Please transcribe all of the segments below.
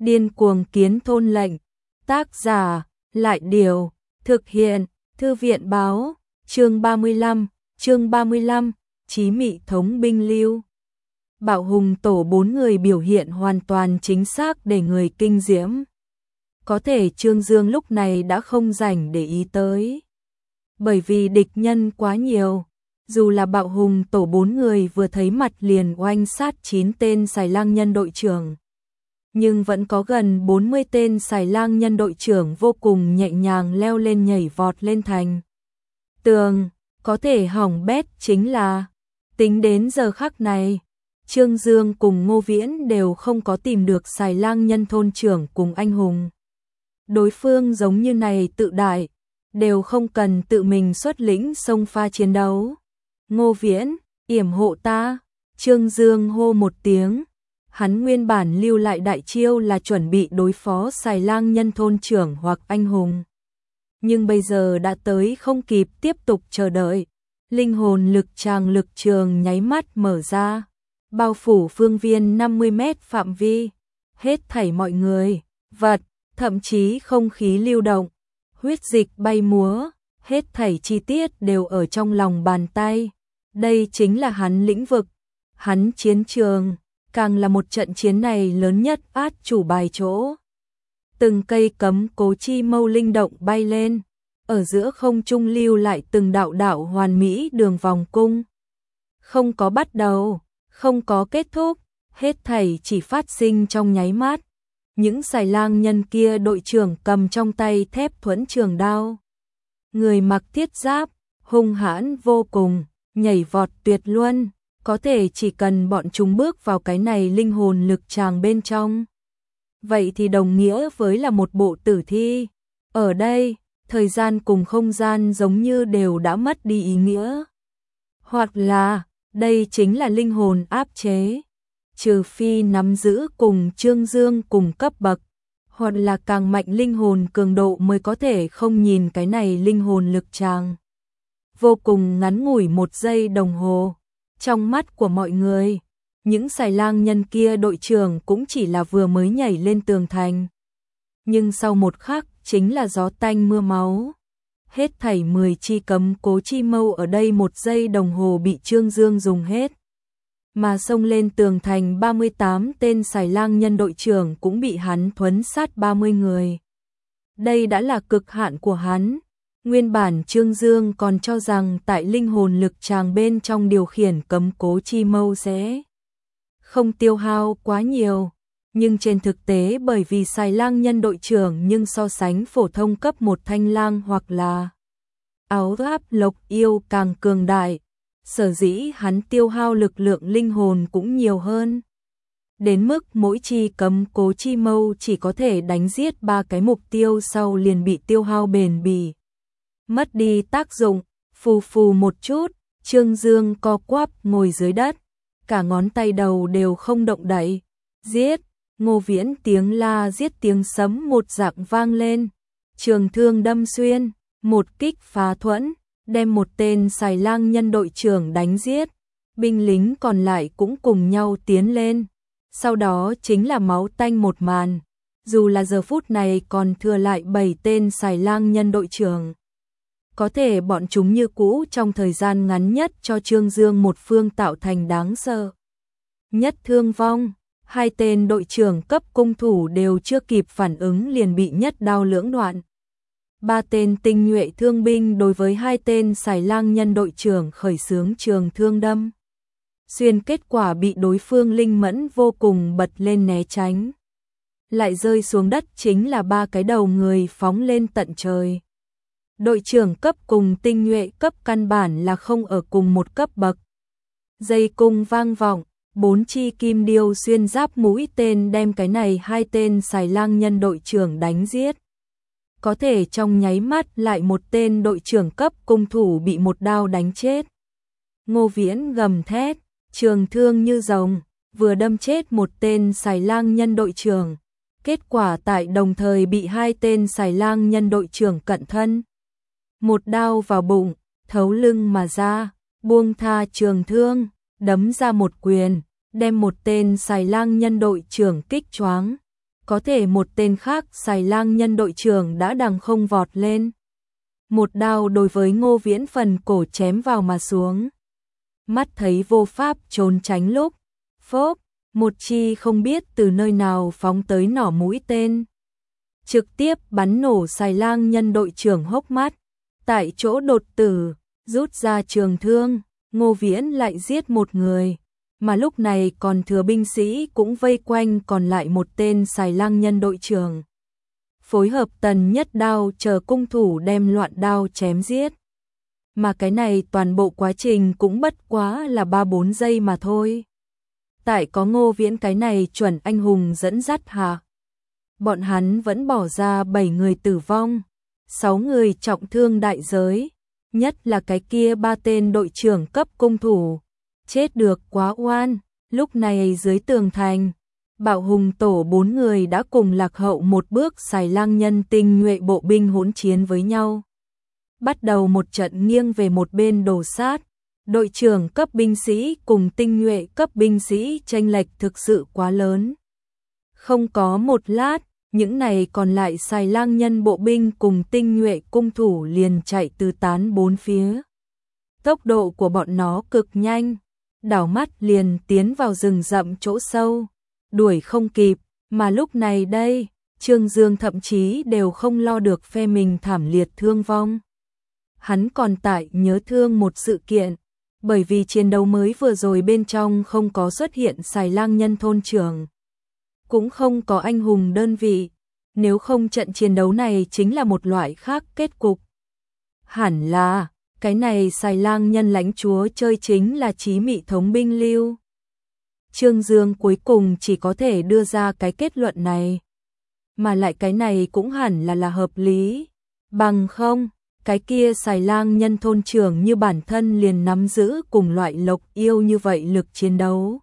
Điên cuồng kiến thôn lệnh. Tác giả, Lại Điều. Thực hiện, Thư viện báo. Chương 35, Chí Mị Thống Binh Lưu. Bạo hùng tổ 4 người biểu hiện hoàn toàn chính xác để người kinh diễm. Có thể Trương Dương lúc này đã không rảnh để ý tới. Bởi vì địch nhân quá nhiều. Dù là bạo hùng tổ 4 người vừa thấy mặt liền oanh sát 9 tên xài lang nhân đội trưởng. Nhưng vẫn có gần 40 tên xài lang nhân đội trưởng vô cùng nhẹ nhàng leo lên nhảy vọt lên thành tường. Có thể hỏng bét chính là, tính đến giờ khắc này, Trương Dương cùng Ngô Viễn đều không có tìm được xài lang nhân thôn trưởng cùng anh hùng. Đối phương giống như này tự đại, đều không cần tự mình xuất lĩnh xông pha chiến đấu. Ngô Viễn, yểm hộ ta. Trương Dương hô một tiếng. Hắn nguyên bản lưu lại đại chiêu là chuẩn bị đối phó xài lang nhân thôn trưởng hoặc anh hùng. Nhưng bây giờ đã tới không kịp tiếp tục chờ đợi. Linh hồn lực trường nháy mắt mở ra, bao phủ phương viên 50 mét phạm vi. Hết thảy mọi người, vật, thậm chí không khí lưu động, huyết dịch bay múa, hết thảy chi tiết đều ở trong lòng bàn tay. Đây chính là hắn lĩnh vực, hắn chiến trường, càng là một trận chiến này lớn nhất át chủ bài chỗ. Từng cây cấm cố chi mâu linh động bay lên, ở giữa không trung lưu lại từng đạo đạo hoàn mỹ đường vòng cung. Không có bắt đầu, không có kết thúc, hết thảy chỉ phát sinh trong nháy mắt. Những xài lang nhân kia đội trưởng cầm trong tay thép thuẫn trường đao. Người mặc thiết giáp, hung hãn vô cùng, nhảy vọt tuyệt luân, có thể chỉ cần bọn chúng bước vào cái này linh hồn lực tràng bên trong. Vậy thì đồng nghĩa với là một bộ tử thi. Ở đây, thời gian cùng không gian giống như đều đã mất đi ý nghĩa. Hoặc là, đây chính là linh hồn áp chế. Trừ phi nắm giữ cùng Trương Dương cùng cấp bậc, hoặc là càng mạnh linh hồn cường độ mới có thể không nhìn cái này linh hồn lực tràng. Vô cùng ngắn ngủi 1 giây đồng hồ. Trong mắt của mọi người, những xài lang nhân kia đội trưởng cũng chỉ là vừa mới nhảy lên tường thành. Nhưng sau một khắc chính là gió tanh mưa máu. Hết thảy 10 chi cấm cố chi mâu ở đây 1 giây đồng hồ bị Trương Dương dùng hết. Mà xông lên tường thành 38 tên xài lang nhân đội trưởng cũng bị hắn thuấn sát 30 người. Đây đã là cực hạn của hắn. Nguyên bản Trương Dương còn cho rằng tại linh hồn lực tràng bên trong điều khiển cấm cố chi mâu sẽ không tiêu hao quá nhiều. Nhưng trên thực tế bởi vì xài lang nhân đội trưởng nhưng so sánh phổ thông cấp 1 thanh lang hoặc là áo giáp lộc yêu càng cường đại. Sở dĩ hắn tiêu hao lực lượng linh hồn cũng nhiều hơn. Đến mức mỗi chi cấm cố chi mâu chỉ có thể đánh giết 3 cái mục tiêu sau liền bị tiêu hao bền bỉ. Mất đi tác dụng, phù phù một chút, Trương Dương co quắp ngồi dưới đất. Cả ngón tay đầu đều không động đậy. Giết, Ngô Viễn tiếng la giết tiếng sấm một dạng vang lên. Trường thương đâm xuyên, một kích phá thuẫn, đem một tên xài lang nhân đội trưởng đánh giết. Binh lính còn lại cũng cùng nhau tiến lên. Sau đó chính là máu tanh một màn. Dù là giờ phút này còn thừa lại 7 tên xài lang nhân đội trưởng. Có thể bọn chúng như cũ trong thời gian ngắn nhất cho Trương Dương một phương tạo thành đáng sợ nhất thương vong. 2 tên đội trưởng cấp cung thủ đều chưa kịp phản ứng liền bị nhất đao lưỡng đoạn. 3 tên tinh nhuệ thương binh đối với 2 tên xài lang nhân đội trưởng khởi xướng trường thương đâm xuyên, kết quả bị đối phương linh mẫn vô cùng bật lên né tránh. Lại rơi xuống đất chính là 3 cái đầu người phóng lên tận trời. Đội trưởng cấp cùng tinh nhuệ cấp căn bản là không ở cùng một cấp bậc. Dây cung vang vọng, 4 chi kim điêu xuyên giáp mũi tên đem cái này 2 tên xài lang nhân đội trưởng đánh giết. Có thể trong nháy mắt lại một tên đội trưởng cấp cung thủ bị một đao đánh chết. Ngô Viễn gầm thét, trường thương như rồng, vừa đâm chết một tên xài lang nhân đội trưởng. Kết quả tại đồng thời bị 2 tên xài lang nhân đội trưởng cận thân. Một đao vào bụng, thấu lưng mà ra, buông tha trường thương, đấm ra một quyền, đem một tên xài lang nhân đội trưởng kích choáng. có thể một tên khác xài lang nhân đội trưởng đã đằng không vọt lên. Một đao đối với Ngô Viễn phần cổ chém vào mà xuống. Mắt thấy vô pháp trốn tránh lúc, phốp, một chi không biết từ nơi nào phóng tới nỏ mũi tên. Trực tiếp bắn nổ xài lang nhân đội trưởng hốc mắt, tại chỗ đột tử, rút ra trường thương, Ngô Viễn lại giết một người. Mà lúc này còn thừa binh sĩ cũng vây quanh còn lại một tên xài lang nhân đội trưởng. Phối hợp Tần Nhất Đao chờ cung thủ đem loạn đao chém giết. Mà cái này toàn bộ quá trình cũng bất quá là 3-4 giây mà thôi. Tại có Ngô Viễn cái này chuẩn anh hùng dẫn dắt hạ. Bọn hắn vẫn bỏ ra 7 người tử vong, 6 người trọng thương đại giới, nhất là cái kia 3 tên đội trưởng cấp cung thủ. Chết được quá oan, lúc này dưới tường thành, Bạo Hùng tổ 4 người đã cùng lạc hậu một bước xài lang nhân tinh nhuệ bộ binh hỗn chiến với nhau. Bắt đầu một trận nghiêng về một bên đổ sát, đội trưởng cấp binh sĩ cùng tinh nhuệ cấp binh sĩ chênh lệch thực sự quá lớn. Không có một lát, những này còn lại xài lang nhân bộ binh cùng tinh nhuệ cung thủ liền chạy tứ tán bốn phía. Tốc độ của bọn nó cực nhanh, đảo mắt liền tiến vào rừng rậm chỗ sâu, đuổi không kịp, mà lúc này đây, Trương Dương thậm chí đều không lo được phe mình thảm liệt thương vong. Hắn còn tại nhớ thương một sự kiện, bởi vì chiến đấu mới vừa rồi bên trong không có xuất hiện xài lang nhân thôn trưởng, cũng không có anh hùng đơn vị, nếu không trận chiến đấu này chính là một loại khác kết cục. Hẳn là, cái này xài lang nhân lãnh chúa chơi chính là Chí Mị thống binh lưu. Trương Dương cuối cùng chỉ có thể đưa ra cái kết luận này. Mà lại cái này cũng hẳn là hợp lý. Bằng không, cái kia xài lang nhân thôn trưởng như bản thân liền nắm giữ cùng loại Lộc Yêu như vậy lực chiến đấu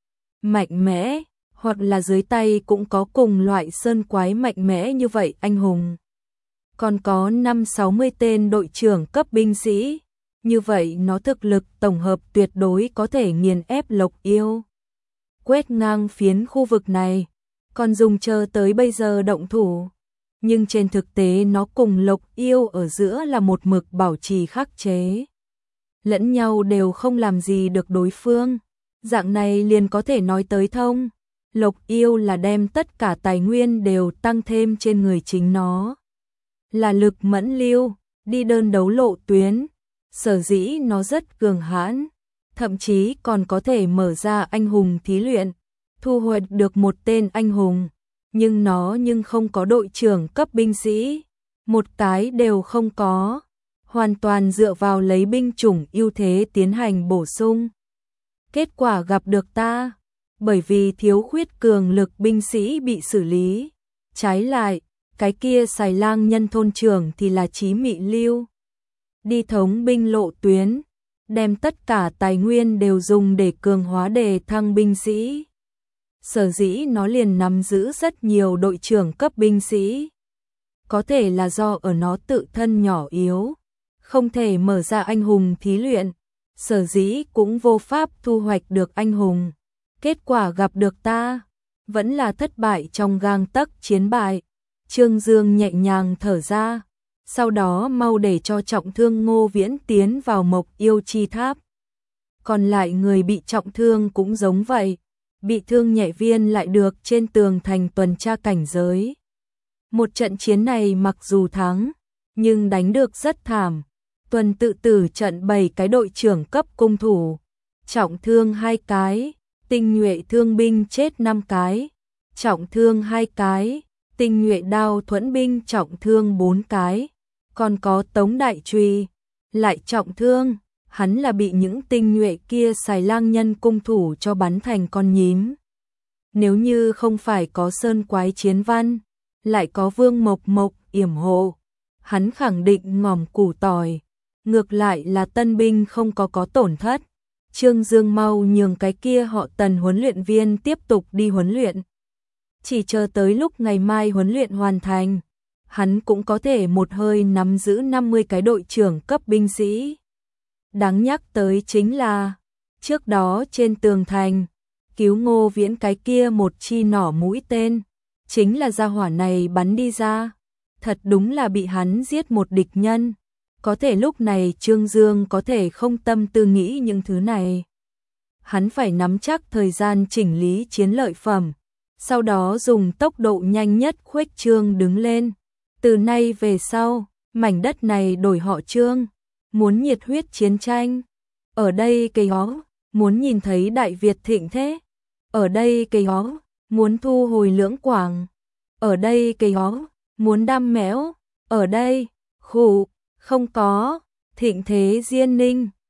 mạnh mẽ, hoặc là dưới tay cũng có cùng loại sơn quái mạnh mẽ như vậy anh hùng. Còn có 5-60 tên đội trưởng cấp binh sĩ, như vậy nó thực lực tổng hợp tuyệt đối có thể nghiền ép Lộc Yêu. Quét ngang phiến khu vực này, còn dùng chờ tới bây giờ động thủ. Nhưng trên thực tế nó cùng Lộc Yêu ở giữa là một mực bảo trì khắc chế. Lẫn nhau đều không làm gì được đối phương. Dạng này liền có thể nói tới thông. Lộc Yêu là đem tất cả tài nguyên đều tăng thêm trên người chính nó. Là lực mẫn lưu, đi đơn đấu lộ tuyến. Sở dĩ nó rất cường hãn, thậm chí còn có thể mở ra anh hùng thí luyện, thu hoạch được một tên anh hùng, nhưng nó không có đội trưởng cấp binh sĩ, một cái đều không có, hoàn toàn dựa vào lấy binh chủng ưu thế tiến hành bổ sung. Kết quả gặp được ta, bởi vì thiếu khuyết cường lực binh sĩ bị xử lý, trái lại, cái kia xài lang nhân thôn trưởng thì là Chí Mị lưu. Đi thống binh lộ tuyến, đem tất cả tài nguyên đều dùng để cường hóa đề thăng binh sĩ. Sở dĩ nó liền nắm giữ rất nhiều đội trưởng cấp binh sĩ. Có thể là do ở nó tự thân nhỏ yếu, không thể mở ra anh hùng thí luyện, sở dĩ cũng vô pháp thu hoạch được anh hùng. Kết quả gặp được ta, vẫn là thất bại trong gang tấc chiến bại. Trương Dương nhẹ nhàng thở ra, sau đó mau để cho trọng thương Ngô Viễn tiến vào Mộc Yêu Chi Tháp. Còn lại người bị trọng thương cũng giống vậy, bị thương nhẹ viên lại được trên tường thành tuần tra cảnh giới. Một trận chiến này mặc dù thắng, nhưng đánh được rất thảm. Tuần tự tử trận 7 cái đội trưởng cấp cung thủ, trọng thương 2 cái, tinh nhuệ thương binh chết 5 cái, trọng thương 2 cái, tinh nhuệ đao thuẫn binh trọng thương 4 cái, còn có Tống Đại Truy, lại trọng thương, hắn là bị những tinh nhuệ kia xài lang nhân cung thủ cho bắn thành con nhím. Nếu như không phải có sơn quái chiến văn, lại có Vương Mộc yểm hộ, hắn khẳng định ngòm củ tỏi, ngược lại là tân binh không có tổn thất. Trương Dương mau nhường cái kia họ Tần huấn luyện viên tiếp tục đi huấn luyện. Chỉ chờ tới lúc ngày mai huấn luyện hoàn thành, hắn cũng có thể một hơi nắm giữ 50 cái đội trưởng cấp binh sĩ. Đáng nhắc tới chính là, trước đó trên tường thành, cứu Ngô Viễn cái kia một chi nỏ mũi tên, chính là gia hỏa này bắn đi ra. Thật đúng là bị hắn giết một địch nhân. Có thể lúc này Trương Dương có thể không tâm tư nghĩ những thứ này. Hắn phải nắm chắc thời gian chỉnh lý chiến lợi phẩm, sau đó dùng tốc độ nhanh nhất khuếch trương đứng lên. Từ nay về sau, mảnh đất này đổi họ Trương, muốn nhiệt huyết chiến tranh. Ở đây cây hó, muốn nhìn thấy Đại Việt thịnh thế. Ở đây cây hó, muốn thu hồi Lưỡng Quảng. Ở đây cây hó, muốn đam mẽo. Ở đây, khủ, không có, thịnh thế Diên Ninh.